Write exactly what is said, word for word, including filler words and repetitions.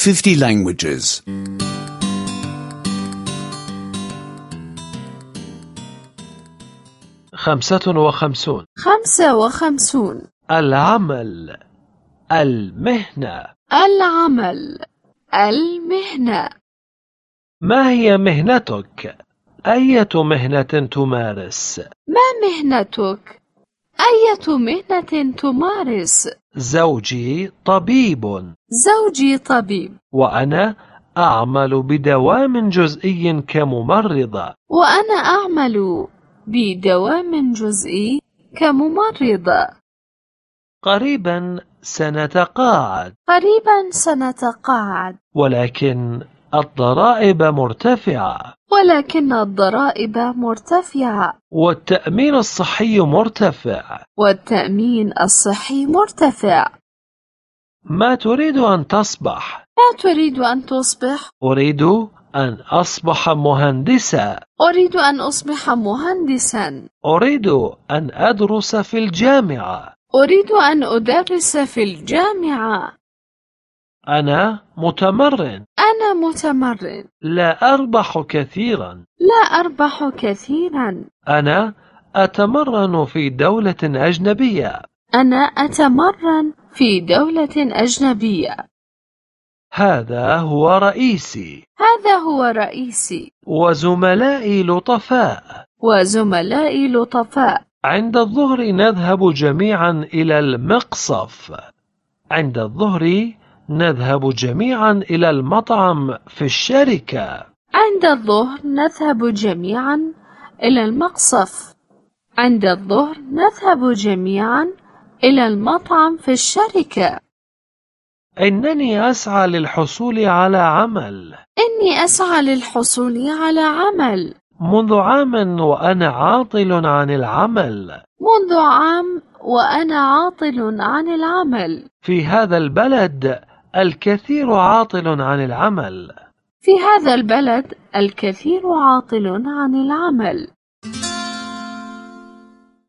fifty languages. خمسة وخمسون. خمسة وخمسون. العمل، المهنة. العمل، المهنة. ما هي مهنتك؟ أية مهنة تمارس؟ ما مهنتك؟ أية مهنة تمارس؟ زوجي طبيب. زوجي طبيب. وأنا أعمل بدوام جزئي كممرضة. وأنا أعمل بدوام جزئي كممرضة. قريبا سنتقاعد. قريبا سنتقاعد. ولكن الضرائب مرتفعة. ولكن الضرائب مرتفعة. والتأمين الصحي مرتفع. والتأمين الصحي مرتفع. ما تريد أن تصبح؟ ما تريد أن تصبح؟ أريد أن أصبح مهندسا. أريد أن أصبح مهندسا. أريد أن أدرس في الجامعة. أريد أن أدرس في الجامعة. أنا متمرن. أنا متمرن. لا أربح كثيرا. لا أربح كثيرا. أنا أتمرن في دولة أجنبية. أنا أتمرن في دولة أجنبية. هذا هو رئيسي. هذا هو رئيسي. وزملائي لطفاء. وزملائي لطفاء. عند الظهر نذهب جميعا إلى المقصف. عند الظهر نذهب جميعا إلى المطعم في الشركة. عند الظهر نذهب جميعا إلى المقصف. عند الظهر نذهب جميعا إلى المطعم في الشركة. إنني أسعى للحصول على عمل. إني أسعى للحصول على عمل. منذ عام وأنا عاطل عن العمل. منذ عام وأنا عاطل عن العمل. في هذا البلد الكثير عاطل عن العمل. في هذا البلد الكثير عاطل عن العمل.